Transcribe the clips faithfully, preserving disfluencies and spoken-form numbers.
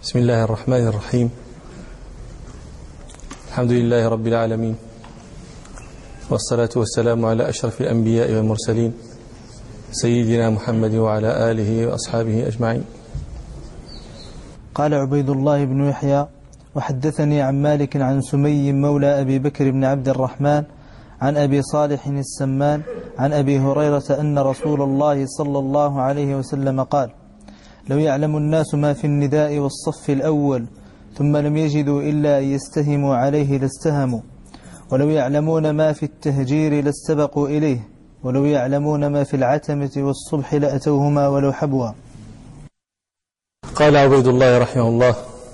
بسم الله الرحمن الرحيم. الحمد لله رب العالمين، والصلاة والسلام على أشرف الأنبياء والمرسلين سيدنا محمد وعلى آله وأصحابه أجمعين. قال عبيد الله بن يحيى: وحدثني عن مالك عن سمي مولى أبي بكر بن عبد الرحمن عن أبي صالح السمان عن أبي هريرة أن رسول الله صلى الله عليه وسلم قال: لو يعلم الناس ما في النداء والصف الأول ثم لم يجدوا إلا أن يستهموا عليه لاستهموا، ولو يعلمون ما في التهجير لاستبقوا إليه، ولو يعلمون ما في العتمة والصبح لأتوهما ولو حبوا. قال عبيد الله رحمه الله: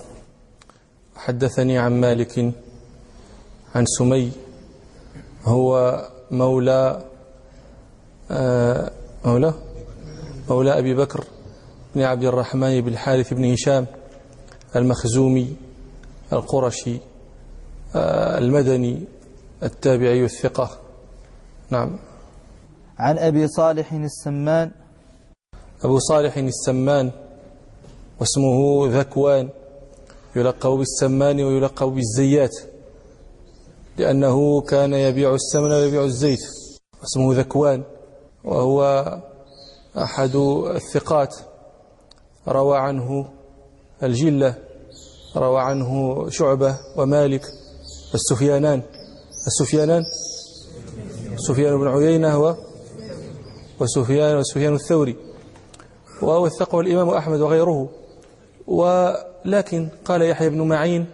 حدثني عن مالك عن سمي، هو مولى آه مولى مولى أبي بكر بن عبد الرحمن بن الحارث بن هشام المخزومي القرشي آه المدني التابعي الثقة. نعم. عن أبي صالح السمان. أبو صالح السمان واسمه ذكوان، يلقب بالسمان ويلقب بالزيات، لأنه كان يبيع السمن ويبيع الزيت، اسمه ذكوان، وهو أحد الثقات، روى عنه الجلة، روى عنه شعبة ومالك السفيانان السفيانان سفيان بن عيينة هو وسفيان وسفيان الثوري، وهو الثقة الإمام أحمد وغيره. ولكن قال يحيى بن معين: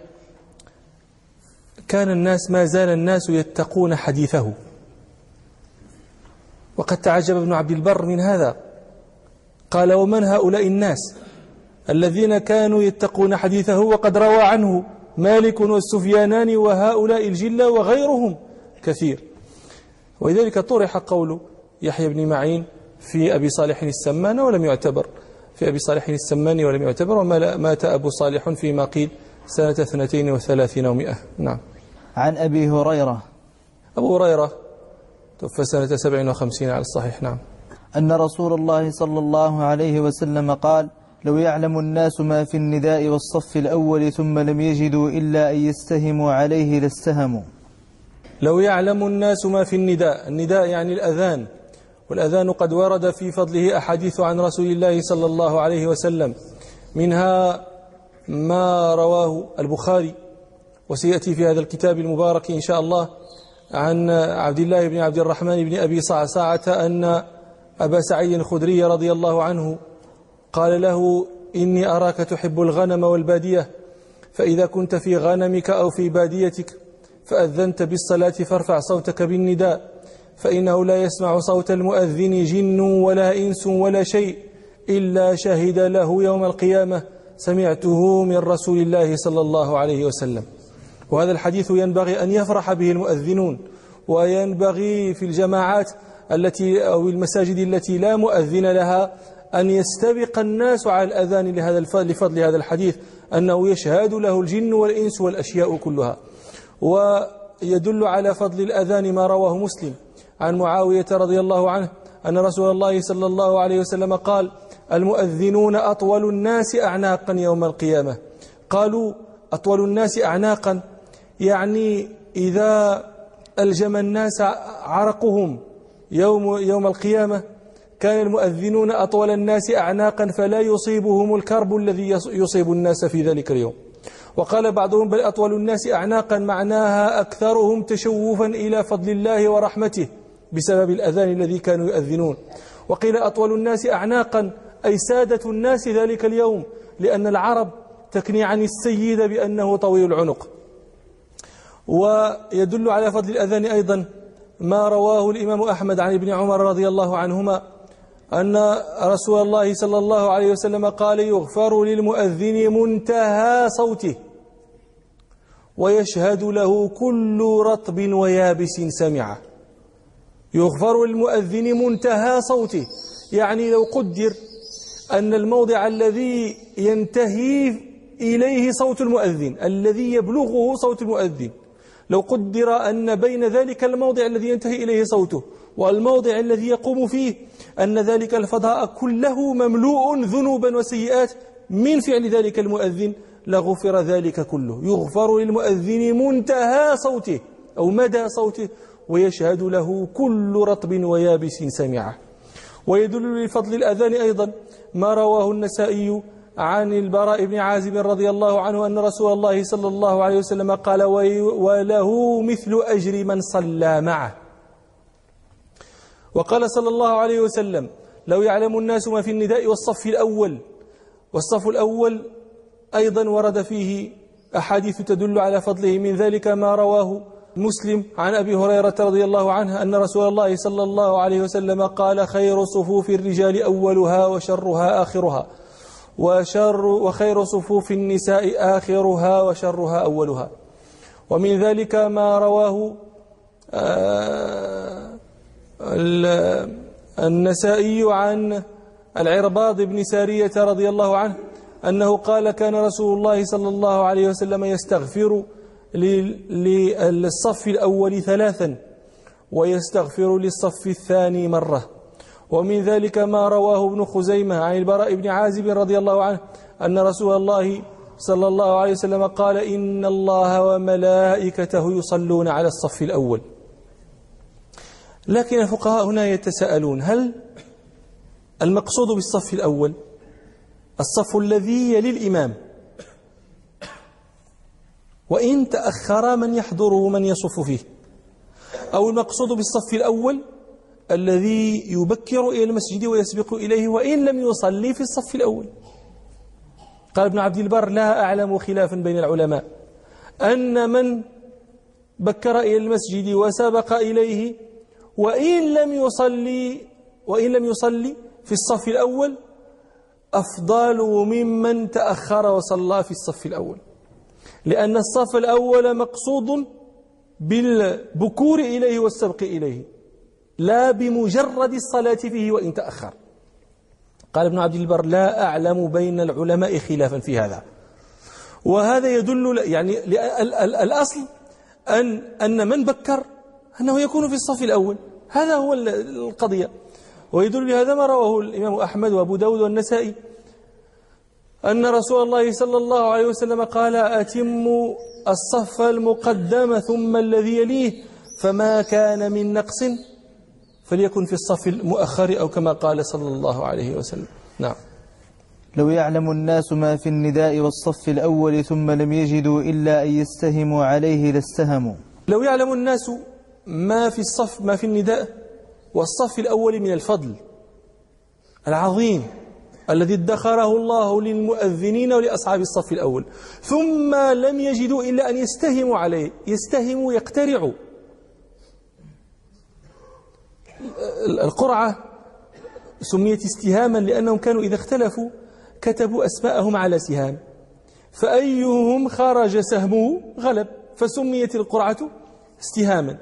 كان الناس ما زال الناس يتقون حديثه. وقد تعجب ابن عبد البر من هذا، قال: ومن هؤلاء الناس الذين كانوا يتقون حديثه وقد روى عنه مالك والسفيانان وهؤلاء الجلة وغيرهم كثير. ولذلك طرح قول يحيى بن معين في أبي صالح السمان ولم يعتبر في أبي صالح السمان ولم يعتبر ومات أبو صالح فيما قيل سنة اثنتين وثلاثين ومئة. نعم. عن أبي هريرة. أبو هريرة توفى سنة سبع وخمسين على الصحيح. نعم. أن رسول الله صلى الله عليه وسلم قال: لو يعلم الناس ما في النداء والصف الأول ثم لم يجدوا إلا أن يستهموا عليه لاستهموا. لو يعلم الناس ما في النداء، النداء يعني الأذان، والأذان قد ورد في فضله أحاديث عن رسول الله صلى الله عليه وسلم، منها ما رواه البخاري وسيأتي في هذا الكتاب المبارك إن شاء الله عن عبد الله بن عبد الرحمن بن أبي صعصعة أن أبا سعيد الخدري رضي الله عنه قال له: إني أراك تحب الغنم والبادية، فإذا كنت في غنمك أو في باديتك فأذنت بالصلاة فارفع صوتك بالنداء، فإنه لا يسمع صوت المؤذن جن ولا إنس ولا شيء إلا شهد له يوم القيامة سمعته من رسول الله صلى الله عليه وسلم. وهذا الحديث ينبغي أن يفرح به المؤذنون، وينبغي في الجماعات التي أو المساجد التي لا مؤذن لها أن يستبق الناس على الأذان لهذا لفضل هذا الحديث، أنه يشهد له الجن والإنس والأشياء كلها. ويدل على فضل الأذان ما رواه مسلم عن معاوية رضي الله عنه أن رسول الله صلى الله عليه وسلم قال: المؤذنون أطول الناس أعناقا يوم القيامة. قالوا: أطول الناس أعناقا يعني إذا ألجم الناس عرقهم يوم, يوم القيامة كان المؤذنون أطول الناس أعناقا فلا يصيبهم الكرب الذي يصيب الناس في ذلك اليوم. وقال بعضهم: بل أطول الناس أعناقا معناها أكثرهم تشوفا إلى فضل الله ورحمته بسبب الأذان الذي كانوا يؤذنون. وقيل أطول الناس أعناقا أي سادة الناس ذلك اليوم، لأن العرب تكني عن السيد بأنه طويل العنق. ويدل على فضل الأذان أيضا ما رواه الإمام أحمد عن ابن عمر رضي الله عنهما أن رسول الله صلى الله عليه وسلم قال: يغفر للمؤذن منتهى صوته ويشهد له كل رطب ويابس سمعه. يغفر للمؤذن منتهى صوته، يعني لو قدر أن الموضع الذي ينتهي إليه صوت المؤذن، الذي يبلغه صوت المؤذن، لو قدر أن بين ذلك الموضع الذي ينتهي إليه صوته والموضع الذي يقوم فيه أن ذلك الفضاء كله مملوء ذنوبا وسيئات من فعل ذلك المؤذن، لغفر ذلك كله، يغفر للمؤذن منتهى صوته أو مدى صوته، ويشهد له كل رطب ويابس سمعه. ويدل لفضل الأذان أيضا ما رواه النسائي عن البراء بن عازب رضي الله عنه أن رسول الله صلى الله عليه وسلم قال: وله مثل أجر من صلى معه. وقال صلى الله عليه وسلم: لو يعلم الناس ما في النداء والصف الأول. والصف الأول أيضا ورد فيه أحاديث تدل على فضله، من ذلك ما رواه مسلم عن أبي هريرة رضي الله عنه أن رسول الله صلى الله عليه وسلم قال: خير صفوف الرجال أولها وشرها آخرها، وشر وخير صفوف النساء آخرها وشرها أولها. ومن ذلك ما رواه النسائي عن العرباض بن سارية رضي الله عنه أنه قال: كان رسول الله صلى الله عليه وسلم يستغفر للصف الأول ثلاثا ويستغفر للصف الثاني مرة. ومن ذلك ما رواه ابن خزيمة عن البراء بن عازب رضي الله عنه أن رسول الله صلى الله عليه وسلم قال: إن الله وملائكته يصلون على الصف الأول. لكن الفقهاء هنا يتساءلون: هل المقصود بالصف الأول الصف الذي يلي الإمام وإن تأخر من يحضره من يصف فيه، أو المقصود بالصف الأول الذي يبكر إلى المسجد ويسبق إليه وإن لم يصلي في الصف الأول؟ قال ابن عبد البر: لا أعلم خلافا بين العلماء أن من بكر إلى المسجد وسبق إليه وإن لم يصلي وإن لم يصلي في الصف الأول أفضل ممن تأخر وصلى في الصف الأول، لأن الصف الأول مقصود بالبكور إليه والسبق إليه لا بمجرد الصلاة فيه وإن تأخر. قال ابن عبد البر: لا أعلم بين العلماء خلافا في هذا. وهذا يدل يعني الأصل أن أن من بكر أنه يكون في الصف الأول، هذا هو القضية. ويدل لهذا ما رواه الإمام أحمد وأبو داود والنسائي أن رسول الله صلى الله عليه وسلم قال: أتموا الصف المقدم ثم الذي يليه، فما كان من نقص فليكن في الصف المؤخر، أو كما قال صلى الله عليه وسلم. نعم. لو يعلم الناس ما في النداء والصف الأول ثم لم يجدوا إلا أن يستهموا عليه لاستهموا. لو يعلم الناس ما في الصف ما في النداء والصف الأول من الفضل العظيم الذي ادخره الله للمؤذنين ولأصحاب الصف الأول، ثم لم يجدوا إلا أن يستهموا عليه. يستهموا يقترعوا. القرعة سميت استهاما لأنهم كانوا إذا اختلفوا كتبوا أسماءهم على سهام، فأيهم خرج سهمه غلب، فسميت القرعة استهاما.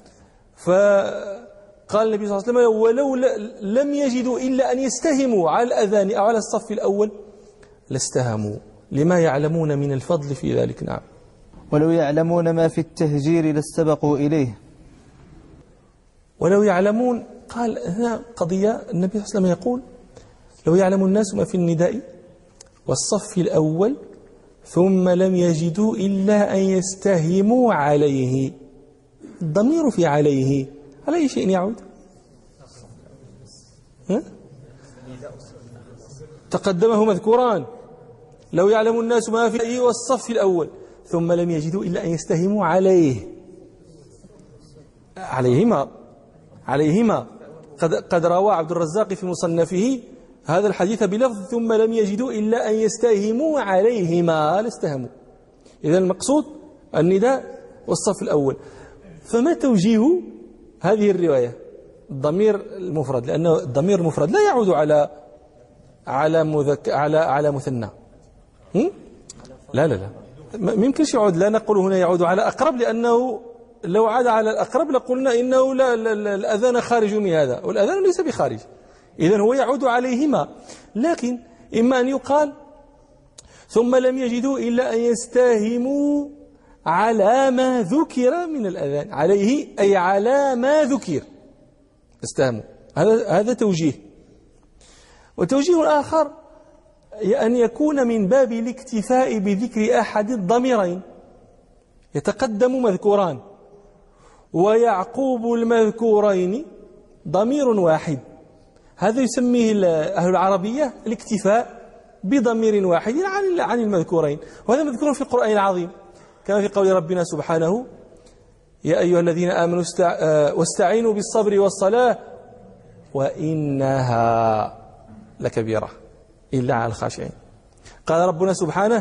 فقال النبي صلى الله عليه وسلم: ولو لم يجدوا إلا أن يستهموا على الأذان أو على الصف الأول لاستهموا، لما يعلمون من الفضل في ذلك. نعم. ولو يعلمون ما في التهجير لاستبقوا إليه. ولو يعلمون، قال هنا قضية النبي صلى الله عليه وسلم يقول: لو يعلم الناس ما في النداء والصف الأول ثم لم يجدوا إلا أن يستهموا عليه. الضمير في عليه على أي شيء يعود؟ ها؟ تقدمه مذكوران: لو يعلم الناس ما في النداء والصف الأول ثم لم يجدوا إلا أن يستهموا عليه. عليهما عليهما قد قد روى عبد الرزاق في مصنفه هذا الحديث بلفظ: ثم لم يجدوا إلا أن يستهموا عليهما لاستهموا. إذن المقصود النداء والصف الأول. فما توجيه هذه الرواية؟ الضمير المفرد، لأنه الضمير المفرد لا يعود على على مذك على على مثنى. لا لا لا ما يمكنش يعود. لا نقول هنا يعود على أقرب، لأنه لو عاد على الأقرب لقلنا إنه لا, لا, لا الأذان خارج من هذا، والأذان ليس بخارج. إذن هو يعود عليهما. لكن إما أن يقال: ثم لم يجدوا إلا أن يستهموا على ما ذكر من الأذان عليه، أي على ما ذكر استهموا. هذا هذا توجيه. وتوجيه آخر أن يكون من باب الاكتفاء بذكر أحد الضميرين، يتقدم مذكوران ويعقوب المذكورين ضمير واحد، هذا يسميه أهل العربية الاكتفاء بضمير واحد عن المذكورين، وهذا مذكور في القرآن العظيم كما في قول ربنا سبحانه: يا أيها الذين آمنوا واستعينوا بالصبر والصلاة وإنها لكبيرة إلا على الخاشعين. قال ربنا سبحانه: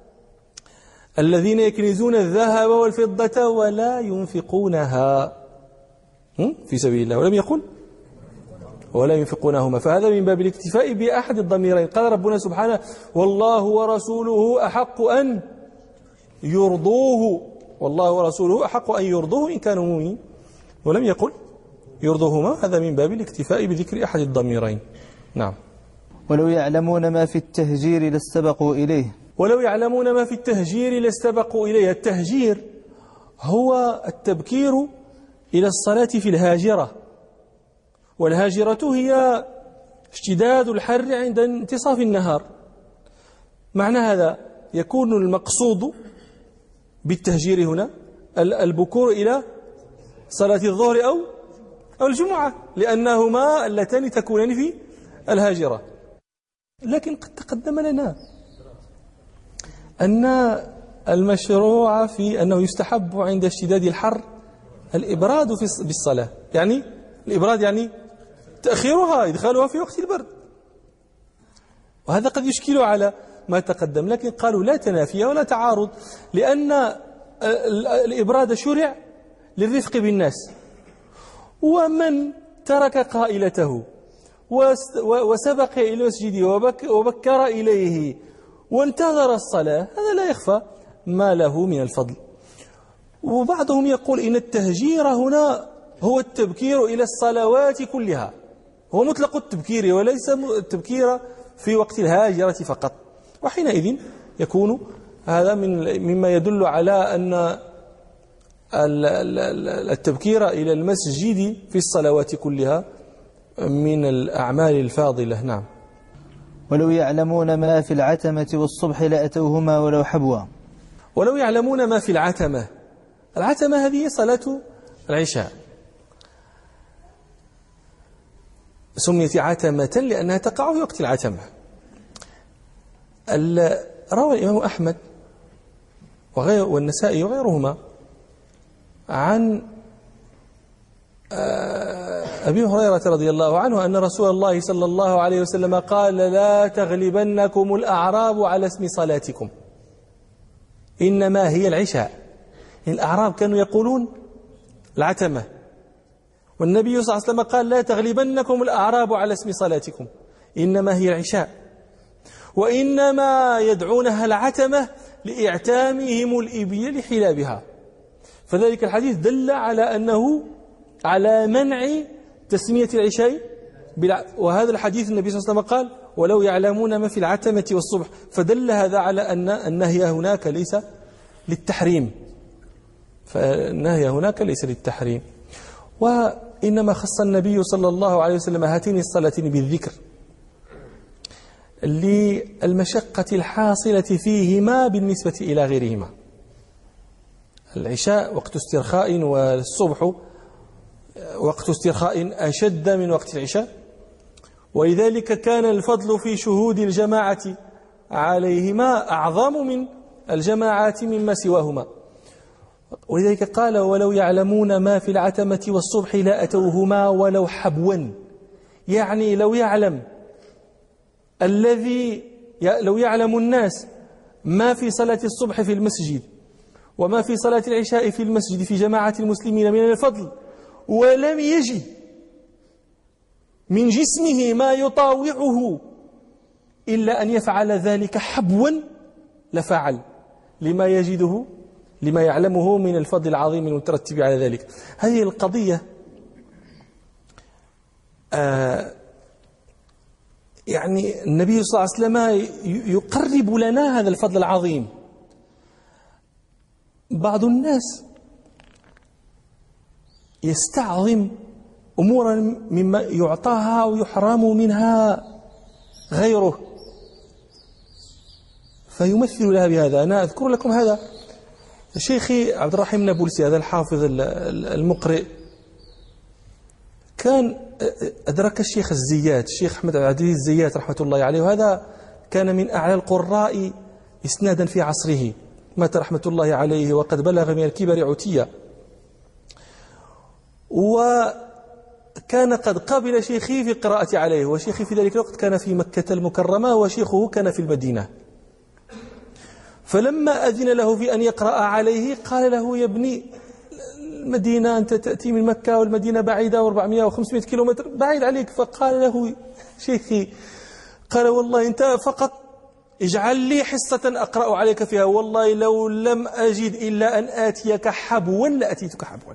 الذين يكنزون الذهب والفضة ولا ينفقونها في سبيل الله، ولم يقل ولا ينفقونهما، فهذا من باب الاكتفاء بأحد الضميرين. قال ربنا سبحانه: والله ورسوله أحق أن يرضوه، والله ورسوله أحق أن يرضوه إن كانوا مؤمنين، ولم يقل يرضوهما، هذا من باب الاكتفاء بذكر أحد الضميرين. نعم. ولو يعلمون ما في التهجير لاستبقوا إليه، ولو يعلمون ما في التهجير لاستبقوا إليه. التهجير هو التبكير إلى الصلاة في الهاجرة، والهاجرة هي اشتداد الحر عند انتصاف النهار. معنى هذا يكون المقصود بالتهجير هنا البكور إلى صلاة الظهر أو أو الجمعة، لأنهما اللتان تكونان في الهاجرة. لكن قد تقدم لنا أن المشروع في أنه يستحب عند اشتداد الحر الإبراد في بالصلاة، يعني الإبراد يعني تأخيرها، إدخالها في وقت البرد، وهذا قد يشكل على ما تقدم. لكن قالوا لا تنافي ولا تعارض، لأن الإبراد شرع للرفق بالناس، ومن ترك قائلته وسبق إلى المسجد وبكر إليه وانتظر الصلاة، هذا لا يخفى ما له من الفضل. وبعضهم يقول إن التهجير هنا هو التبكير إلى الصلوات كلها، هو مطلق التبكير وليس التبكير في وقت الهاجرة فقط، وحينئذ يكون هذا من مما يدل على أن التبكير إلى المسجد في الصلوات كلها من الأعمال الفاضلة. نعم. ولو يعلمون ما في العتمة والصبح لأتوهما ولو حبوا. ولو يعلمون ما في العتمة، العتمة هذه صلاة العشاء، سميت عتمة لأنها تقع في وقت العتمة. روى الإمام أحمد وغير والنسائي وغيرهما عن أبي هريرة رضي الله عنه أن رسول الله صلى الله عليه وسلم قال: لا تغلبنكم الأعراب على اسم صلاتكم، إنما هي العشاء. الأعراب كانوا يقولون العتمة، والنبي صلى الله عليه وسلم قال: لا تغلبنكم الأعراب على اسم صلاتكم، إنما هي العشاء، وإنما يدعونها العتمة لإعتامهم الإبل لحلابها. فذلك الحديث دل على أنه على منع تسمية العشاء، وهذا الحديث النبي صلى الله عليه وسلم قال: ولو يعلمون ما في العتمة والصبح، فدل هذا على أن النهي هناك ليس للتحريم، فالنهي هناك ليس للتحريم، وإنما خص النبي صلى الله عليه وسلم هاتين الصلاتين بالذكر للمشقة الحاصلة فيهما بالنسبة إلى غيرهما. العشاء وقت استرخاء، والصبح وقت استرخاء أشد من وقت العشاء، ولذلك كان الفضل في شهود الجماعة عليهما أعظم من الجماعات مما سواهما. ولذلك قال: ولو يعلمون ما في العتمة والصبح لأتوهما ولو حبوا، يعني لو يعلم الذي لو يعلم الناس ما في صلاة الصبح في المسجد وما في صلاة العشاء في المسجد في جماعة المسلمين من الفضل، ولم يجد من جسمه ما يطاوعه إلا أن يفعل ذلك حبوا لفعل، لما يجده لما يعلمه من الفضل العظيم المترتب على ذلك. هذه القضية آه يعني النبي صلى الله عليه وسلم يقرب لنا هذا الفضل العظيم. بعض الناس يستعظم أمورا مما يعطاها ويحرم منها غيره، فيمثل لها بهذا. أنا أذكر لكم هذا شيخي عبد الرحيم النابلسي، هذا الحافظ المقرئ، كان أدرك الشيخ الزيات، الشيخ أحمد عبد العزيز الزيات رحمة الله عليه، وهذا كان من أعلى القراء إسنادا في عصره، مات رحمة الله عليه وقد بلغ من الكبر عتيا. وكان قد قبل شيخي في القراءة عليه، وشيخي في ذلك الوقت كان في مكة المكرمة وشيخه كان في المدينة. فلما أذن له في أن يقرأ عليه قال له: يا ابني، المدينة أنت تأتي من مكة والمدينة بعيدة وأربعمائة وخمسمائة كيلومتر بعيد عليك. فقال له: شيخي، قال: والله أنت فقط اجعل لي حصة أقرأ عليك فيها، والله لو لم أجد إلا أن آتيك حبوا لأتيتك حبوا.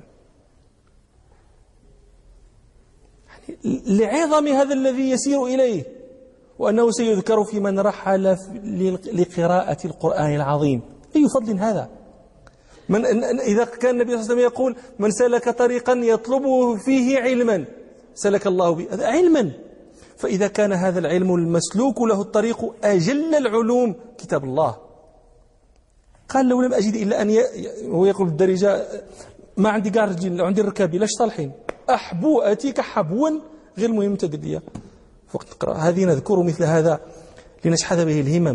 لعظم هذا الذي يسير إليه، وأنه سيذكر في من رحل لقراءة القرآن العظيم. أي فضل هذا! من إذا كان النبي صلى الله عليه وسلم يقول: من سلك طريقا يطلب فيه علما سلك الله به، هذا علما. فإذا كان هذا العلم المسلوك له الطريق أجل العلوم كتاب الله، قال: لو لم أجد إلا أن ي... هو يقول الدرجة: ما عندي قاع رجل، عندي الركابي لاش صالحين، أحبو أتيك حبوا، غير مهم تقدية وقت نقرأ. هذه نذكر مثل هذا لنشحذ به الهمم.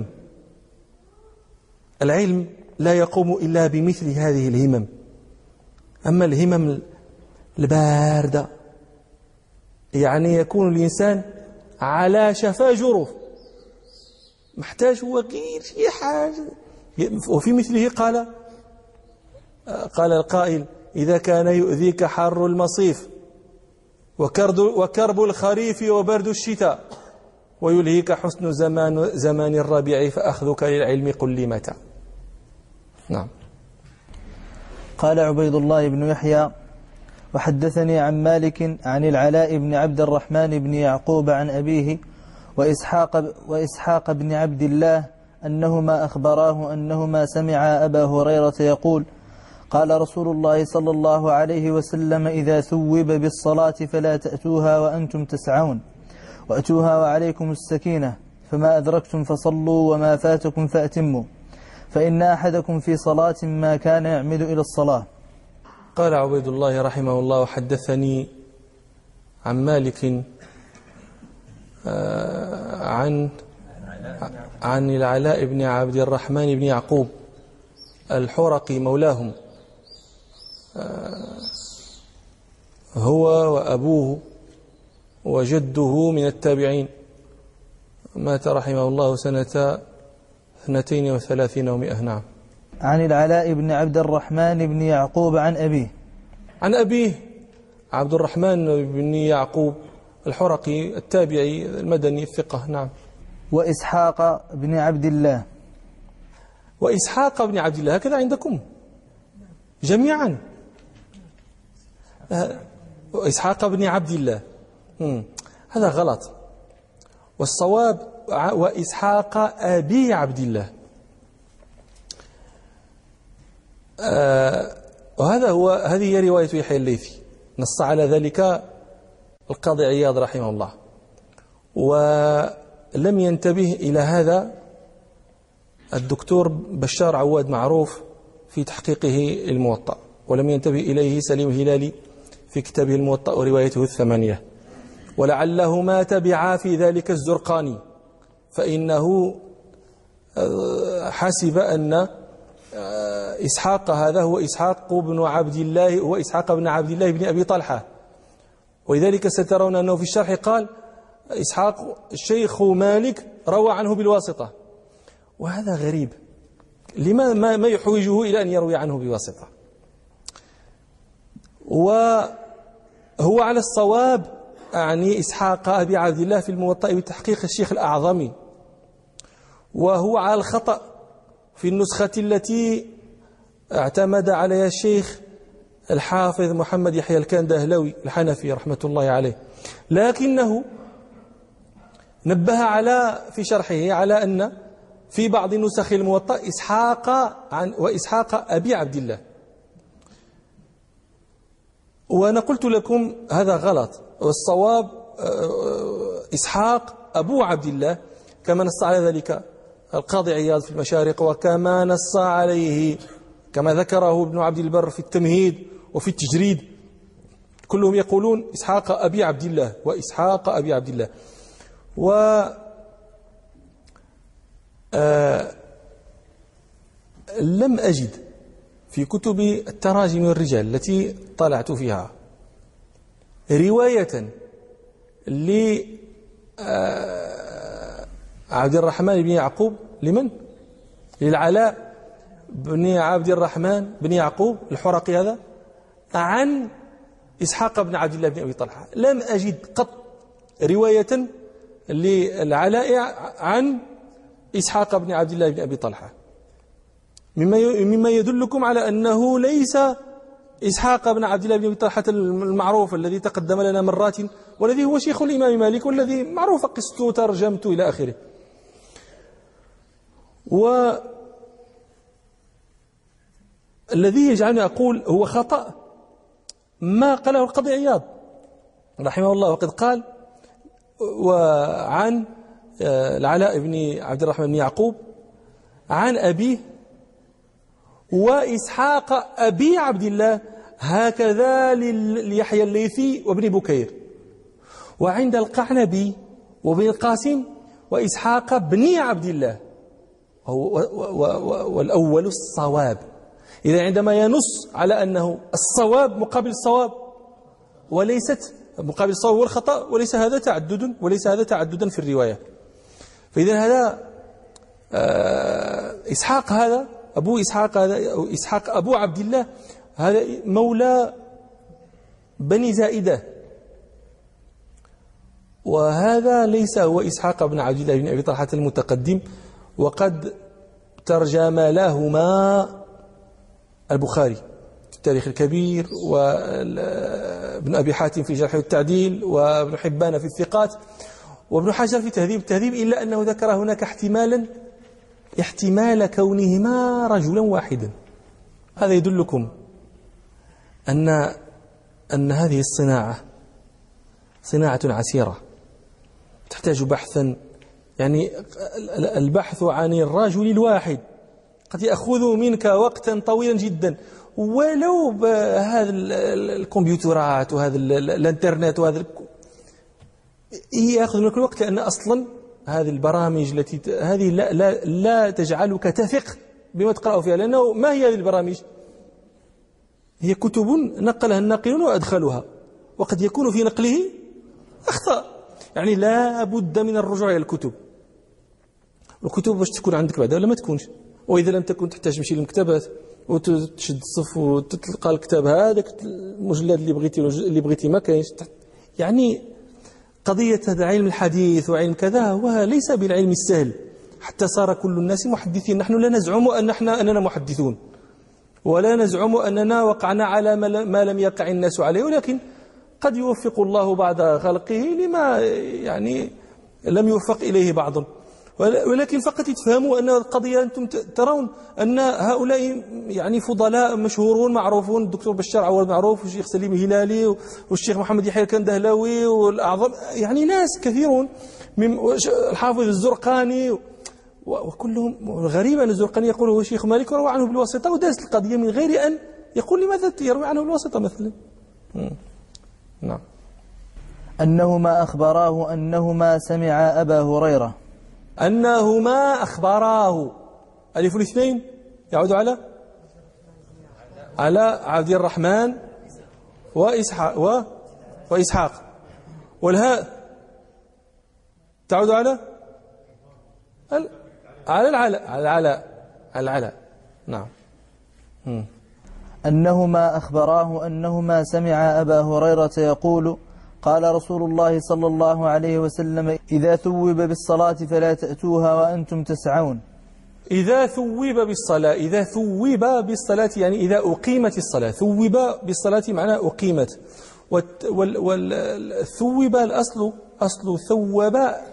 العلم لا يقوم إلا بمثل هذه الهمم. أما الهمم الباردة يعني يكون الإنسان على شفا جرف، محتاج هو غير شي حاجة. وفي مثله قال قال القائل: إذا كان يؤذيك حر المصيف وكرب الخريف وبرد الشتاء ويلهيك حسن زمان زمان الربيع فأخذك للعلم قل لي متى. نعم. قال عبيد الله بن يحيى: وحدثني عن مالك عن العلاء بن عبد الرحمن بن يعقوب عن أبيه وإسحاق, وإسحاق بن عبد الله أنهما أخبراه أنهما سمعا أبا هريرة يقول: قال رسول الله صلى الله عليه وسلم: إذا ثوب بالصلاة فلا تأتوها وأنتم تسعون، وأتوها وعليكم السكينة، فما أدركتم فصلوا وما فاتكم فأتموا، فإن أحدكم في صلاة ما كان يعمد إلى الصلاة. قال عبيد الله رحمه الله: وحدثني عن مالك عن عن العلاء بن عبد الرحمن بن يعقوب الحرقي مولاهم، هو وأبوه وجده من التابعين، مات رحمه الله سنة اثنتين وثلاثين ومئة. نعم. عن العلاء بن عبد الرحمن بن يعقوب عن أبيه عن أبيه عبد الرحمن بن يعقوب الحرقي التابعي المدني الثقة. نعم. وإسحاق بن عبد الله وإسحاق بن عبد الله، هكذا عندكم جميعا؟ إسحاق بن عبد الله، هذا غلط. والصواب وإسحاق أبي عبد الله. آه وهذا هو هذه هي رواية يحيى الليثي، نص على ذلك القاضي عياض رحمه الله، ولم ينتبه إلى هذا الدكتور بشار عواد معروف في تحقيقه الموطأ، ولم ينتبه إليه سليم هلالي في كتابه الموطأ وروايته الثمانية، ولعله ما تبع في ذلك الزرقاني، فإنه حسب أن إسحاق هذا هو إسحاق بن عبد الله، هو إسحاق بن عبد الله بن أبي طلحة، ولذلك سترون أنه في الشرح قال: إسحاق شيخ مالك روى عنه بالواسطة، وهذا غريب. لما ما يحوجه إلى أن يروي عنه بواسطة؟ وهو على الصواب أعني إسحاق أبي عبد الله في الموطأ بتحقيق الشيخ الأعظمي، وهو على الخطأ في النسخة التي اعتمد عليها الشيخ الحافظ محمد يحيى الكندهلوي الحنفي رحمة الله عليه، لكنه نبه على في شرحه على أن في بعض نسخ الموطأ إسحاق عن وإسحاق أبي عبد الله، وأنا قلت لكم هذا غلط، والصواب إسحاق أبو عبد الله كما نص على ذلك القاضي عياض في المشارق، وكما نص عليه كما ذكره ابن عبد البر في التمهيد وفي التجريد، كلهم يقولون إسحاق أبي عبد الله وإسحاق أبي عبد الله. و آه لم أجد في كتب التراجم والرجال التي طلعت فيها رواية لعبد الرحمن بن يعقوب لمن؟ للعلاء بن عبد الرحمن بن يعقوب الحرقي هذا عن إسحاق بن عبد الله بن أبي طلحة. لم أجد قط رواية للعلاء عن إسحاق بن عبد الله بن أبي طلحة، مما يدلكم على أنه ليس إسحاق بن عبد الله بن أبي طلحة المعروف الذي تقدم لنا مرات، والذي هو شيخ الإمام مالك، والذي معروف قصته ترجمته إلى آخره. والذي يجعلني أقول هو خطأ ما قاله القاضي عياض رحمه الله، وقد قال وعن العلاء بن عبد الرحمن بن يعقوب عن أبيه وإسحاق أبي عبد الله، هكذا ليحيى الليثي وابن بكير. وعند القعنبي وابن القاسم وإسحاق بن عبد الله، والأول الصواب. إذا عندما ينص على أنه الصواب مقابل الصواب وليست مقابل الصواب والخطأ، وليس هذا تعدد وليس هذا تعددا في الرواية. فإذا هذا إسحاق هذا أبو إسحاق هذا أو إسحاق أبو عبد الله هذا مولى بني زائدة، وهذا ليس هو إسحاق بن عبد الله بن أبي طلحة المتقدم. وقد ترجم لهما البخاري في التاريخ الكبير، وابن أبي حاتم في جرح والتعديل، وابن حبان في الثقات، وابن حجر في تهذيب التهذيب، إلا أنه ذكر هناك احتمالا احتمال كونهما رجلا واحدا. هذا يدلكم أن أن هذه الصناعة صناعة عسيرة تحتاج بحثا، يعني البحث عن الرجل الواحد قد يأخذ منك وقتا طويلا جدا، ولو بهذا الكمبيوترات وهذا الانترنت وهذا يأخذ منك الوقت، لأن أصلا هذه البرامج التي هذه لا, لا, لا تجعلك تثق بما تقرأ فيها، لأنه ما هي هذه البرامج؟ هي كتب نقلها الناقلون وأدخلها، وقد يكون في نقله أخطاء، يعني لا بد من الرجوع إلى الكتب. الكتب باش تكون عندك بعدها ولا ما تكونش، وإذا لم تكن تحتاج تمشي للمكتبات وتشد الصف وتلقى الكتاب هذاك المجلد اللي بغيتي اللي بغيتي ما كاينش. يعني قضية هذا علم الحديث وعلم كذا هو ليس بالعلم السهل، حتى صار كل الناس محدثين. نحن لا نزعم أن احنا أننا محدثون، ولا نزعم أننا وقعنا على ما لم يقع الناس عليه، ولكن قد يوفق الله بعض خلقه لما يعني لم يوفق إليه بعض. ولكن فقط تفهموا أن القضية أنتم ترون أن هؤلاء يعني فضلاء مشهورون معروفون، الدكتور بشار عوض معروف، والشيخ سليم الهلالي، والشيخ محمد يحيى الكندهلاوي، والأعظم يعني ناس كثيرون، من الحافظ الزرقاني، وكلهم. غريب أن الزرقاني يقول هو شيخ مالك وروى عنه بالواسطة، ودرس القضية من غير أن يقول لماذا يروي عنه بالواسطة مثلا. نعم. أنهما أخبراه أنهما سمع أبا هريرة أنهما أخبراه، ألف الاثنين يعود على على عبد الرحمن وإسحاق و وإسحاق، والهاء تعود على على العلاء على العلاء على العلاء. نعم. م. أنهما أخبراه أنهما سمع أبا هريرة يقول قال رسول الله صلى الله عليه وسلم إذا ثوب بالصلاة فلا تأتوها وأنتم تسعون. إذا ثوب بالصلاة، إذا ثوب بالصلاة يعني إذا أقيمت الصلاة. ثوب بالصلاة معناه أقيمت، والثوب الأصل أصل ثوب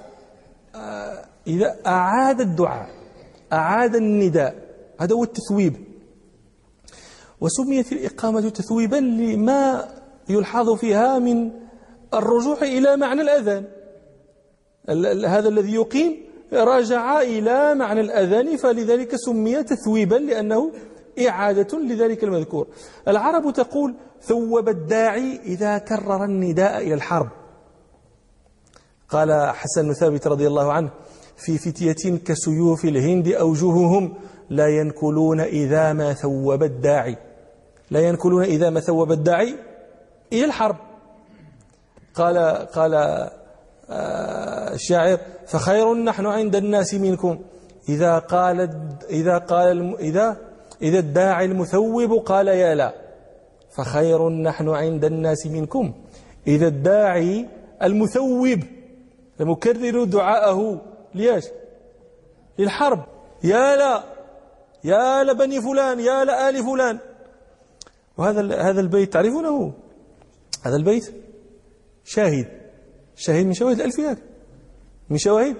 إذا أعاد الدعاء، أعاد النداء، هذا هو التثويب. وسميت الإقامة تثويبا لما يلحظ فيها من الرجوع إلى معنى الأذان. هذا الذي يقيم رجع إلى معنى الأذان، فلذلك سمي تثويبا لأنه إعادة لذلك المذكور. العرب تقول ثوب الداعي إذا كرر النداء إلى الحرب. قال حسن ثابت رضي الله عنه في فتية كسيوف الهند أوجههم لا ينكلون إذا ما ثوب الداعي، لا ينكلون إذا ما ثوب الداعي إلى الحرب. قال قال الشاعر فخير نحن عند الناس منكم إذا قال إذا قال إذا إذا الداعي المثوب قال يا لا. فخير نحن عند الناس منكم إذا الداعي المثوب المكرر دعاءه ليش؟ للحرب، يا لا يا لبني فلان يا لآل فلان. وهذا هذا البيت تعرفونه؟ هذا البيت شاهد شاهد من شواهد الألفيات، من شواهد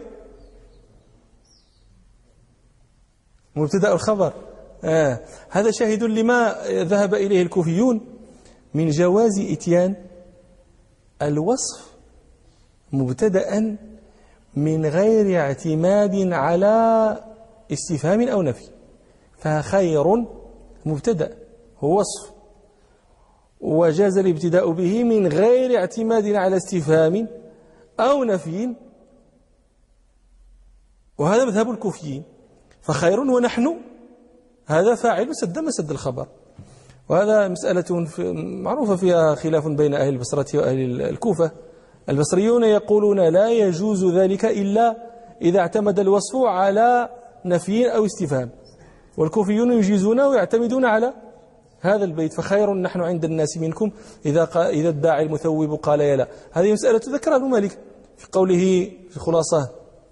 مبتدأ الخبر. آه. هذا شاهد لما ذهب إليه الكوفيون من جواز إتيان الوصف مبتدأ من غير اعتماد على استفهام أو نفي. فخير مبتدأ هو وصف، وجاز الابتداء به من غير اعتماد على استفهام أو نفي، وهذا مذهب الكوفيين. فخير ونحن هذا فاعل سد مسد الخبر. وهذا مسألة معروفة فيها خلاف بين أهل البصرة وأهل الكوفة. البصريون يقولون لا يجوز ذلك إلا إذا اعتمد الوصف على نفي أو استفهام، والكوفيون يجيزون ويعتمدون على هذا البيت فخير نحن عند الناس منكم إذا إذا الداعي المثوب قال يا لا. هذه مسألة ذكرها ابن مالك في قوله في خلاصة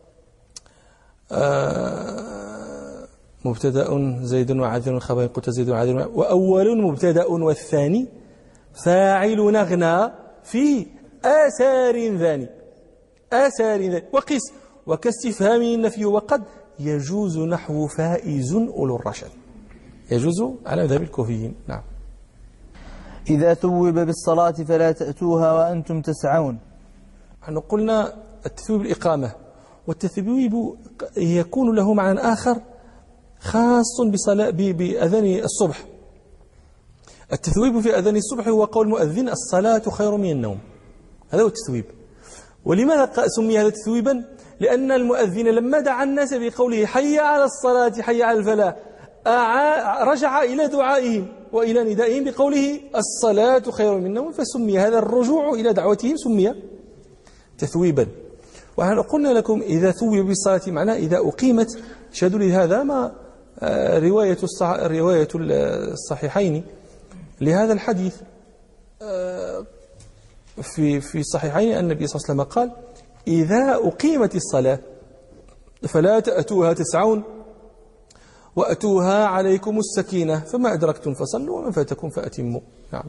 آه مبتدأ زيد وعاذر خبر قلت زيد وعاذر، وأول مبتدأ والثاني فاعل نغنى في آثار ذاني آثار ذاني وقس وكاستفهام النفي وقد يجوز نحو فائز أولو الرشد، يجوز على مذهب الكوفيين. نعم. إذا ثوب بالصلاة فلا تأتوها وأنتم تسعون. نحن قلنا التثويب الإقامة، والتثويب يكون له معنى آخر خاص بصلاة بأذان الصبح. التثويب في أذان الصبح هو قول المؤذن الصلاة خير من النوم، هذا هو التثويب. ولماذا سمي هذا تثويبا؟ لأن المؤذن لما دعا الناس بقوله حي على الصلاة حي على الفلاح رجع إلى دعائهم وإلى ندائهم بقوله الصلاة خير من النوم، فسمي هذا الرجوع إلى دعوتهم سمي تثويبا. ونحن قلنا لكم إذا ثوب بالصلاة معناه إذا أقيمت. شهدوا لهذا ما رواية رواية الصحيحين لهذا الحديث في في الصحيحين أن النبي صلى الله عليه وسلم قال إذا أقيمت الصلاة فلا تأتوها تسعون وأتوها عليكم السكينة فما أدركتم فصلوا وما فاتكم فأتموا. نعم.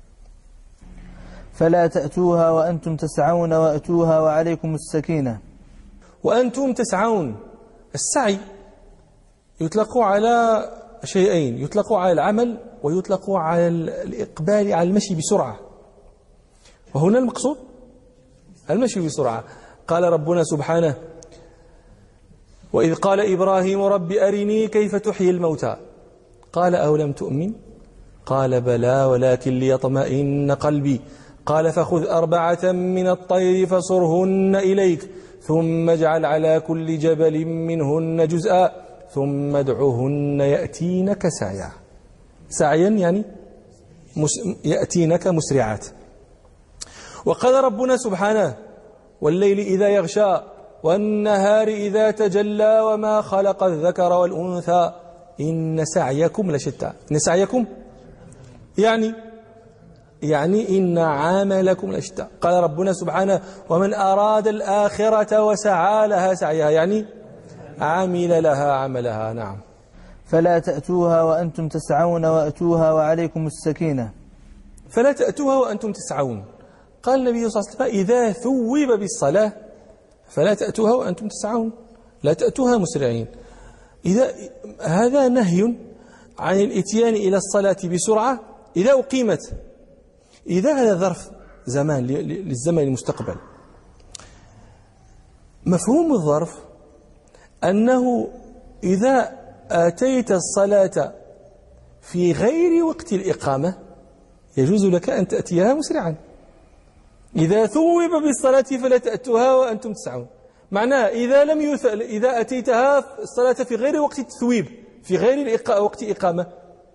فلا تأتوها وأنتم تسعون وأتوها وعليكم السكينة. وأنتم تسعون، السعي يطلق على شيئين، يطلق على العمل ويطلق على الإقبال على المشي بسرعة، وهنا المقصود المشي بسرعة. قال ربنا سبحانه وإذ قال إبراهيم رب أرني كيف تحيي الموتى قال أولم تؤمن قال بلى ولكن ليطمئن قلبي قال فخذ أربعة من الطير فصرهن إليك ثم اجعل على كل جبل منهن جزءا ثم ادعهن يأتينك سعيا. سعيا يعني يأتينك مسرعات. وقال ربنا سبحانه والليل إذا يغشى والنهار إذا تجلى وما خلق الذكر والأنثى إن سعيكم لشتى. إن سعيكم يعني يعني إن عملكم لشتى. قال ربنا سبحانه ومن أراد الآخرة وسعى لها سعيها يعني عمل لها عملها. نعم. فلا تأتوها وأنتم تسعون وأتوها وعليكم السكينة. فلا تأتوها وأنتم تسعون. قال النبي صلى الله عليه وسلم إذا ثوب بالصلاة فلا تأتوها وأنتم تسعون، لا تأتوها مسرعين. إذا هذا نهي عن الاتيان إلى الصلاة بسرعة إذا أقيمت. إذا هذا ظرف زمان للزمن المستقبل. مفهوم الظرف أنه إذا أتيت الصلاة في غير وقت الإقامة يجوز لك أن تأتيها مسرعا. إذا ثوب بالصلاة فلا تأتوها وأنتم تسعون. معناه إذا لم يث... إذا أتيتها الصلاة في غير وقت التثويب، في غير الإق... وقت إقامة،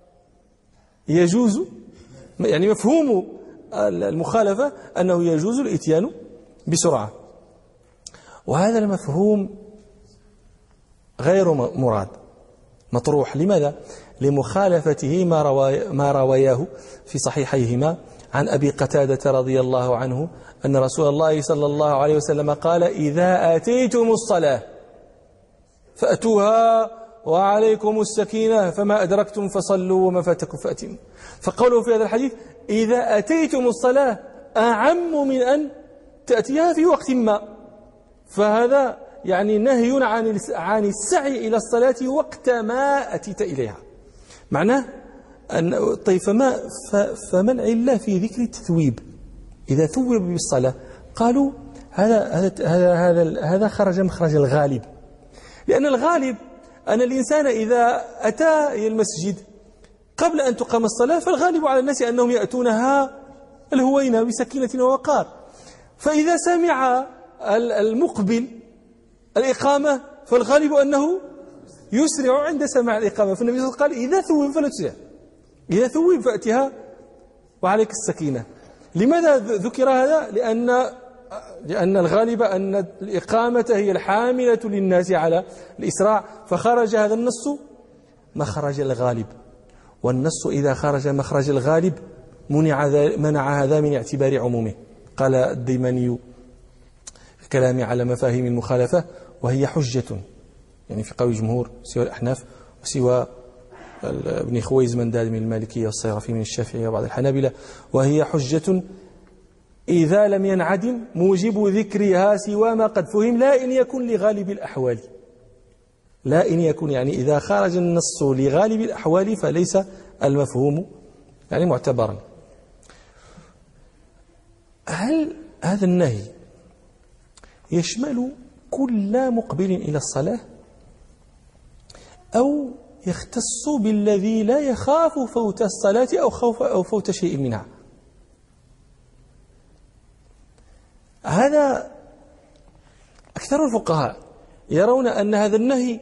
يجوز، يعني مفهوم المخالفة أنه يجوز الإتيان بسرعة. وهذا المفهوم غير مراد، مطروح. لماذا؟ لمخالفته ما, رواي ما رواياه في صحيحيهما عن أبي قتادة رضي الله عنه أن رسول الله صلى الله عليه وسلم قال: إذا أتيتم الصلاة فأتوها وعليكم السكينة فما أدركتم فصلوا وما فاتكم فأتموا. فقوله في هذا الحديث إذا أتيتم الصلاة أعم من أن تأتيها في وقت ما، فهذا يعني نهي عن عن السعي إلى الصلاة وقت ما أتيت إليها. معناه أن طيب فما فما العلة في ذكر التثويب إذا ثوب بالصلاة؟ قالوا هذا هذا هذا هذا خرج مخرج الغالب، لأن الغالب أن الإنسان إذا أتى إلى المسجد قبل أن تقام الصلاة فالغالب على الناس أنهم يأتونها الهوينة بسكينة ووقار، فإذا سمع المقبل الإقامة فالغالب أنه يسرع عند سماع الإقامة. فالنبي صلى الله عليه وسلم قال: إذا ثوب فلا تسرع، إذا ثوب فأتها وعليك السكينة. لماذا ذكر هذا؟ لأن لأن الغالب أن الإقامة هي الحاملة للناس على الإسراع، فخرج هذا النص مخرج الغالب، والنص إذا خرج مخرج الغالب منع منع هذا من اعتبار عمومه. قال الديماني في كلامه على مفاهيم المخالفة: وهي حجة، يعني في قول جمهور سوى الأحناف وسوى ابن خويز من داد من المالكية والصيرفي من الشافعية وبعض الحنابلة، وهي حجة إذا لم ينعدم موجب ذكرها سوى ما قد فهم، لا إن يكن لغالب الأحوال. لا إن يكن يعني إذا خرج النص لغالب الأحوال فليس المفهوم يعني معتبرا. هل هذا النهي يشمل كل مقبل إلى الصلاة أو يختص بالذي لا يخاف فوت الصلاة أو خوف أو فوت شيء منها؟ هذا أكثر الفقهاء يرون أن هذا النهي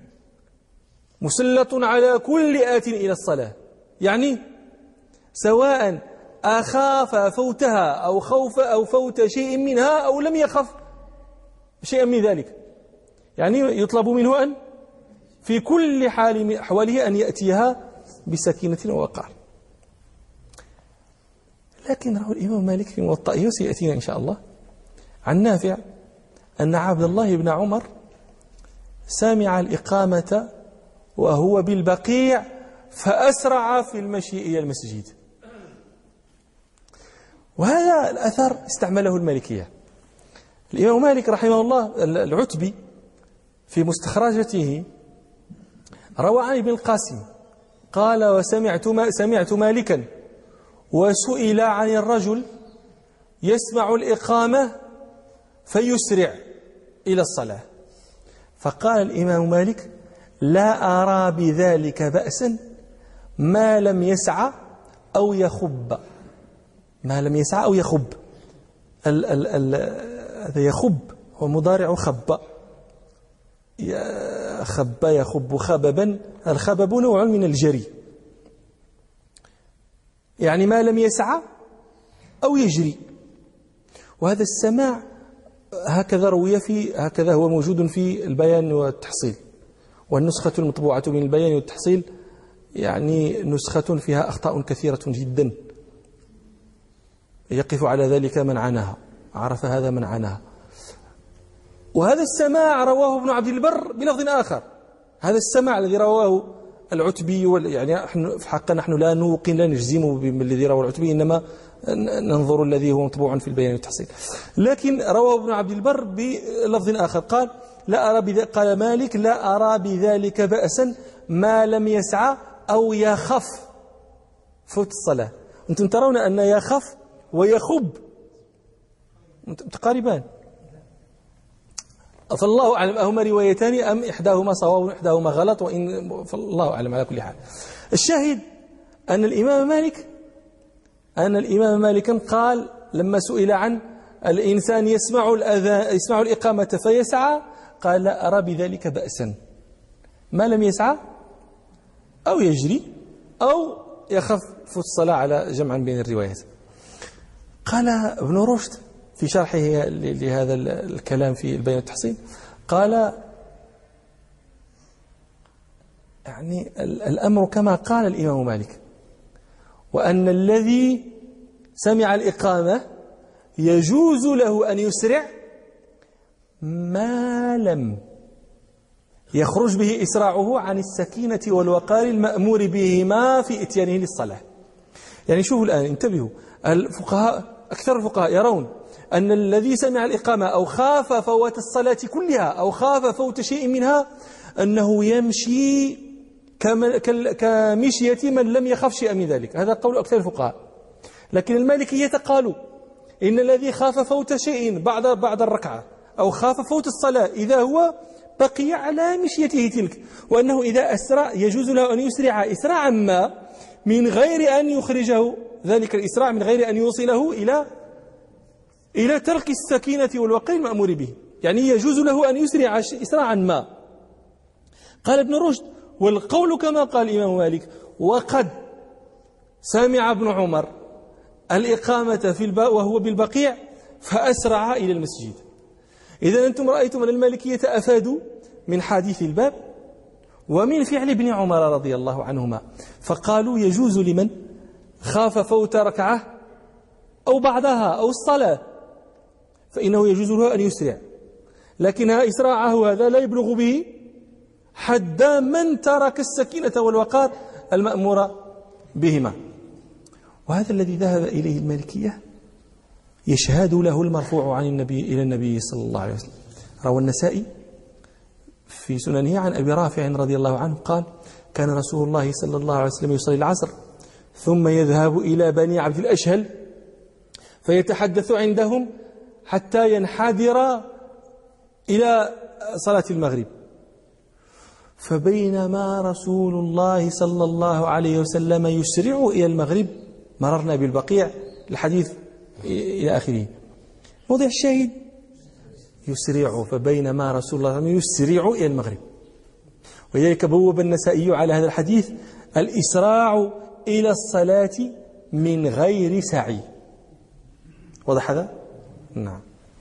مسلط على كل آت إلى الصلاة، يعني سواء أخاف فوتها أو خوف أو فوت شيء منها أو لم يخف شيئا من ذلك، يعني يطلب منه أن في كل حال من أحواله أن يأتيها بسكينة ووقار. لكن روى الإمام مالك في موطئه وسيأتينا إن شاء الله عن نافع أن عبد الله بن عمر سمع الإقامة وهو بالبقيع فأسرع في المشي إلى المسجد. وهذا الأثر استعمله المالكية. الإمام مالك رحمه الله العتبي في مستخرجته روى عن ابن القاسم قال: وسمعت ما سمعت مالكا وسئل عن الرجل يسمع الإقامة فيسرع إلى الصلاة، فقال الإمام مالك: لا أرى بذلك بأسا ما لم يسعى أو يخب. ما لم يسعى أو يخب، ال ال ال هذا يخب هو مضارع خب، خب يخب خببا، الخبب نوع من الجري، يعني ما لم يسعى أو يجري. وهذا السماع هكذا روي في هكذا هو موجود في البيان والتحصيل، والنسخة المطبوعة من البيان والتحصيل يعني نسخة فيها أخطاء كثيرة جدا، يقف على ذلك من عناها، عرف هذا من عناها. وهذا السماع رواه ابن عبد البر بلفظ آخر. هذا السماع الذي رواه العتبي، يعني في حقا نحن لا نوقن لا نجزم بالذي رواه العتبي، إنما ننظر الذي هو مطبوع في البيان والتحصيل. لكن رواه ابن عبد البر بلفظ آخر قال: لا أرى بذلك، قال مالك: لا أرى بذلك بأسا ما لم يسعى أو يخف فوت الصلاة. أنتم ترون أن يخف ويخب متقاربان. فالله أعلم أهما روايتان أم إحداهما صواب وإحداهما غلط، وإن فالله أعلم على كل حال. الشاهد أن الإمام مالك أن الإمام مالك قال لما سئل عن الإنسان يسمع الأذان يسمع الإقامة فيسعى، قال لا أرى بذلك بأسا ما لم يسعى أو يجري أو يخف في الصلاة على جمع بين الروايات. قال ابن رشد في شرحه لهذا الكلام في البيان والتحصيل، قال يعني الأمر كما قال الإمام مالك، وأن الذي سمع الإقامة يجوز له أن يسرع ما لم يخرج به إسراعه عن السكينة والوقار المأمور بهما في إتيانه للصلاة. يعني شوفوا الآن، انتبهوا، الفقهاء أكثر الفقهاء يرون أن الذي سمع الإقامة أو خاف فوات الصلاة كلها أو خاف فوت شيء منها أنه يمشي كمشية من لم يخف شيئا من ذلك. هذا قول أكثر الفقهاء. لكن المالكية قالوا إن الذي خاف فوت شيء بعد بعد الركعة أو خاف فوت الصلاة إذا هو بقي على مشيته تلك، وأنه إذا أسرع يجوز له أن يسرع إسراعا ما من غير أن يخرجه ذلك الإسراع، من غير أن يوصله إلى إلى ترك السكينة والوقار المأمور به. يعني يجوز له أن يسرع إسراعا ما. قال ابن رشد: والقول كما قال الإمام مالك، وقد سمع ابن عمر الإقامة في الباء وهو بالبقيع فأسرع إلى المسجد. إذا أنتم رأيتم أن المالكية أفادوا من حديث الباب ومن فعل ابن عمر رضي الله عنهما، فقالوا يجوز لمن خاف فوت ركعة أو بعدها أو الصلاة فإنه يجوز له أن يسرع، لكن إسراعه هذا لا يبلغ به حد من ترك السكينة والوقار المأمور بهما. وهذا الذي ذهب إليه المالكية يشهد له المرفوع عن النبي إلى النبي صلى الله عليه وسلم. روى النسائي في سننه عن أبي رافع رضي الله عنه قال: كان رسول الله صلى الله عليه وسلم يصلي العصر ثم يذهب إلى بني عبد الأشهل فيتحدث عندهم حتى ينحدر إلى صلاة المغرب، فبينما رسول الله صلى الله عليه وسلم يسرع إلى المغرب مررنا بالبقيع، الحديث إلى آخره. موضع الشاهد يسرع، فبينما رسول الله صلى الله عليه وسلم يسرع إلى المغرب. ولذلك بوب النسائي على هذا الحديث: الإسراع إلى الصلاة من غير سعي. واضح هذا؟ نعم.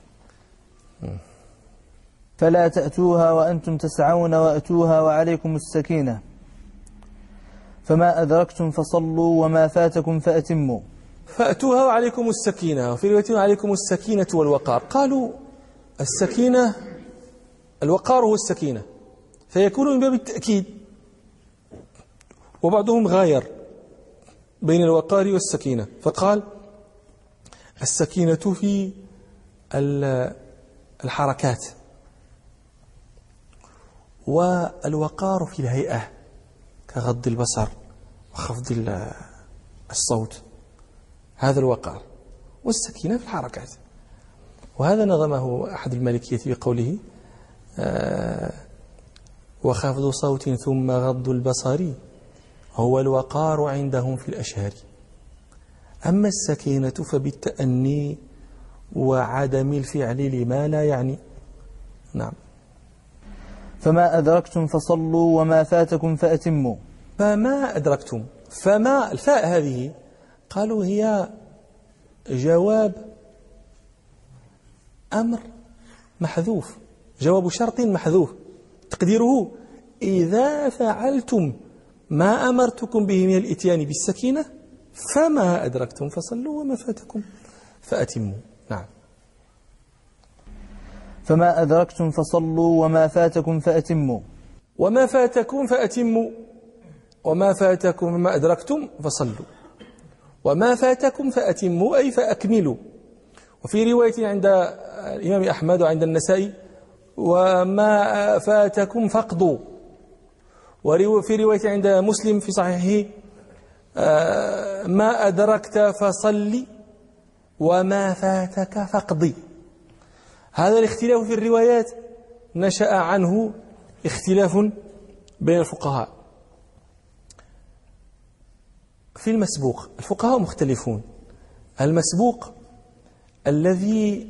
فلا تأتوها وأنتم تسعون وأتوها وعليكم السكينة، فما أدركتم فصلوا وما فاتكم فأتموا. فأتوها وعليكم السكينة، وفي رواية عليكم السكينة والوقار. قالوا السكينة الوقار هو السكينة، فيكون من باب التأكيد، وبعضهم غاير بين الوقار والسكينة فقال السكينة في الحركات والوقار في الهيئة كغض البصر وخفض الصوت، هذا الوقار، والسكينة في الحركات. وهذا نظمه أحد المالكية بقوله: آه وخفض صوت ثم غض البصر هو الوقار عندهم في الأشهر، أما السكينة فبالتأني وعدم الفعل لما لا يعني. نعم. فما أدركتم فصلوا وما فاتكم فأتموا. فما أدركتم، فما الفاء هذه قالوا هي جواب أمر محذوف، جواب شرط محذوف، تقديره: إذا فعلتم ما أمرتكم به من الإتيان بالسكينة فما أدركتم فصلوا وما فاتكم فأتموا. نعم. فما أدركتم فصلوا وما فاتكم فأتموا. وما فاتكم فأتموا، وما فاتكم ما أدركتم فصلوا، وما فاتكم فأتموا أي فأكملوا. وفي رواية عند الإمام أحمد وعند النسائي: وما فاتكم فاقضوا. وفي رواية عند مسلم في صحيحه: ما أدركت فصلي وما فاتك فاقضي. هذا الاختلاف في الروايات نشأ عنه اختلاف بين الفقهاء في المسبوق. الفقهاء مختلفون. المسبوق الذي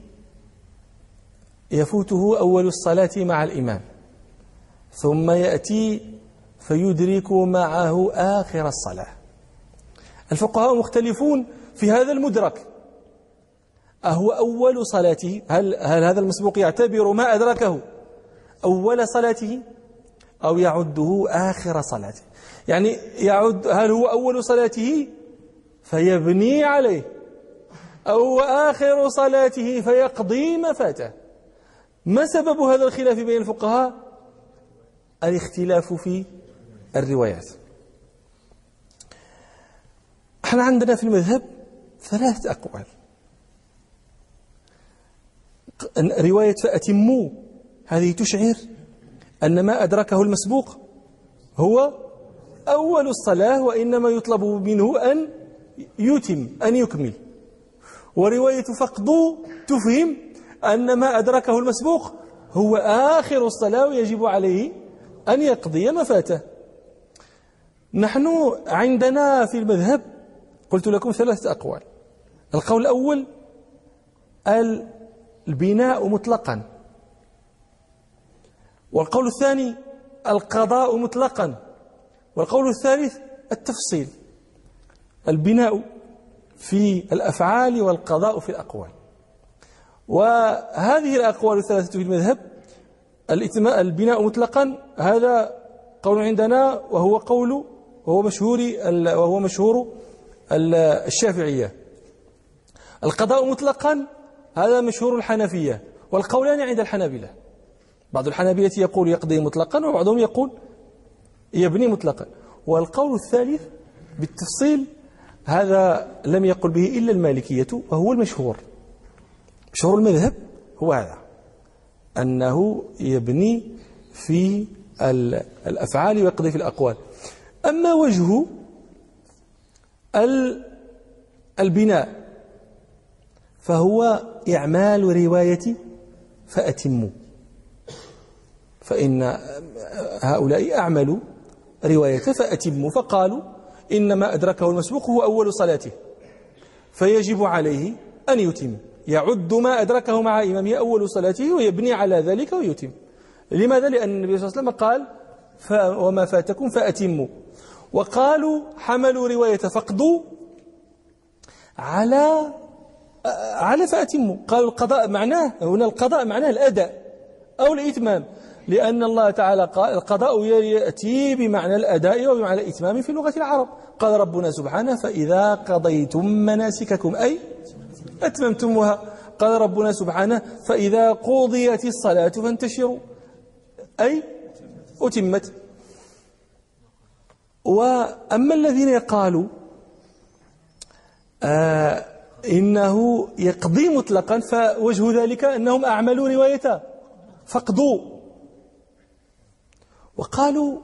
يفوته أول الصلاة مع الإمام ثم يأتي فيدرك معه آخر الصلاة. الفقهاء مختلفون في هذا المدرك، أهو أول صلاته؟ هل, هل هذا المسبوق يعتبر ما أدركه أول صلاته أو يعده آخر صلاته؟ يعني يعد هل هو أول صلاته فيبني عليه أو آخر صلاته فيقضي ما فاته؟ ما سبب هذا الخلاف بين الفقهاء؟ الاختلاف في الروايات. احنا عندنا في المذهب ثلاثة أقوال. رواية فأتموا هذه تشعر أن ما أدركه المسبوق هو أول الصلاة وإنما يطلب منه أن يتم أن يكمل. ورواية فقدوا تفهم أن ما أدركه المسبوق هو آخر الصلاة ويجب عليه أن يقضي ما فاته. نحن عندنا في المذهب قلت لكم ثلاثة أقوال. القول الأول البناء مطلقا، والقول الثاني القضاء مطلقا، والقول الثالث التفصيل. البناء في الأفعال والقضاء في الأقوال. وهذه الأقوال الثلاثة في المذهب البناء مطلقا هذا قول عندنا وهو قول وهو مشهور وهو مشهور الشافعية. القضاء مطلقا هذا مشهور الحنفية، والقولان عند الحنابلة. بعض الحنابلة يقول يقضي مطلقا وبعضهم يقول يبني مطلقا. والقول الثالث بالتفصيل هذا لم يقل به إلا المالكية وهو المشهور. مشهور المذهب هو هذا، أنه يبني في الأفعال ويقضي في الأقوال. أما وجه البناء فهو إعمال رواية فأتموا، فإن هؤلاء أعملوا رواية فأتموا فقالوا إنما أدركه المسبوق هو أول صلاته فيجب عليه أن يتم، يعد ما أدركه مع إمامه أول صلاته ويبني على ذلك ويتم. لماذا؟ لأن النبي صلى الله عليه وسلم قال وما فاتكم فأتموا. وقالوا حملوا رواية فقدوا على على فأتموا. قالوا القضاء معناه هنا القضاء معناه الأداء أو الإتمام، لأن الله تعالى قال القضاء يأتي بمعنى الأداء وبمعنى الإتمام في لغة العرب. قال ربنا سبحانه فإذا قضيتم مناسككم أي أتممتموها. قال ربنا سبحانه فإذا قضيت الصلاة فانتشروا أي أتمت. وأما الذين قالوا آه إنه يقضي مطلقا فوجه ذلك أنهم أعملوا رواية فقدوا، وقالوا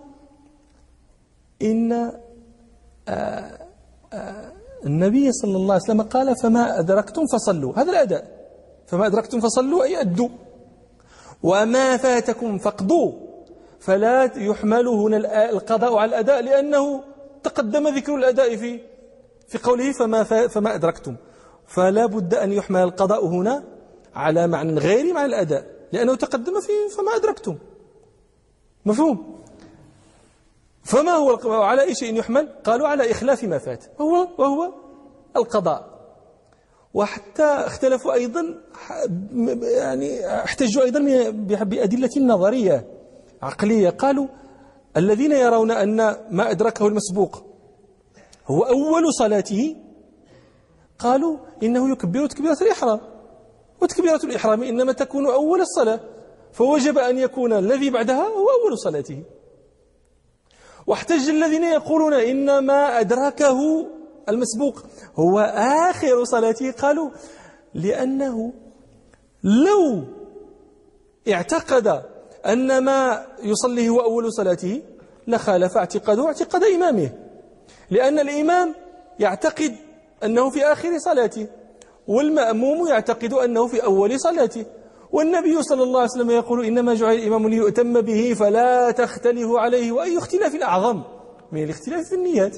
إن آه آه النبي صلى الله عليه وسلم قال فما أدركتم فصلوا، هذا الأداء، فما أدركتم فصلوا أي أدوا، وما فاتكم فقدوا، فلا يحمل هنا القضاء على الأداء لأنه تقدم ذكر الأداء في في قوله فما فما أدركتم، فلا بد أن يحمل القضاء هنا على معنى غير معنى الأداء لأنه تقدم في فما أدركتم. مفهوم؟ فما هو على أي شيء يحمل؟ قالوا على إخلاف ما فات وهو وهو القضاء. وحتى اختلفوا أيضا يعني احتجوا أيضا بأدلة نظرية عقلية. قالوا الذين يرون أن ما أدركه المسبوق هو أول صلاته قالوا إنه يكبر تكبيرة الإحرام، وتكبيرة الإحرام إنما تكون أول الصلاة، فوجب أن يكون الذي بعدها هو أول صلاته. واحتج الذين يقولون إن ما أدركه المسبوق هو آخر صلاته قالوا لأنه لو اعتقد أن ما يصليه هو أول صلاته لخالف اعتقاده اعتقاد إمامه، لأن الإمام يعتقد أنه في آخر صلاته والمأموم يعتقد أنه في أول صلاته، والنبي صلى الله عليه وسلم يقول إنما جعل الإمام ليؤتم به فلا تختلفوا عليه، وأي اختلاف أعظم من الاختلاف في النيات.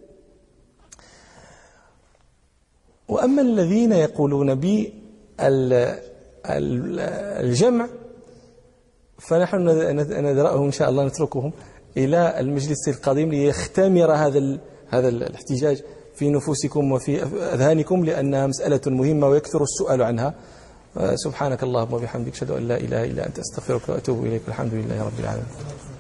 وأما الذين يقولون بالجمع فنحن ندرأهم إن شاء الله، نتركهم إلى المجلس القادم ليختمر هذا هذا الاحتجاج في نفوسكم وفي أذهانكم، لأنها مسألة مهمة ويكثر السؤال عنها. سبحانك اللهم وبحمدك، أشهد أن لا إله إلا أنت، أستغفرك وأتوب إليك. الحمد لله رب العالمين.